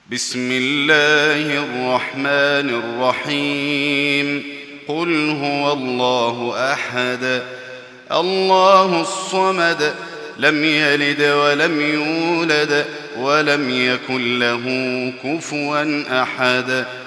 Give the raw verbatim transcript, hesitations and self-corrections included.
بسم الله الرحمن الرحيم قل هو الله أحد الله الصمد لم يلد ولم يولد ولم يكن له كفوا أحد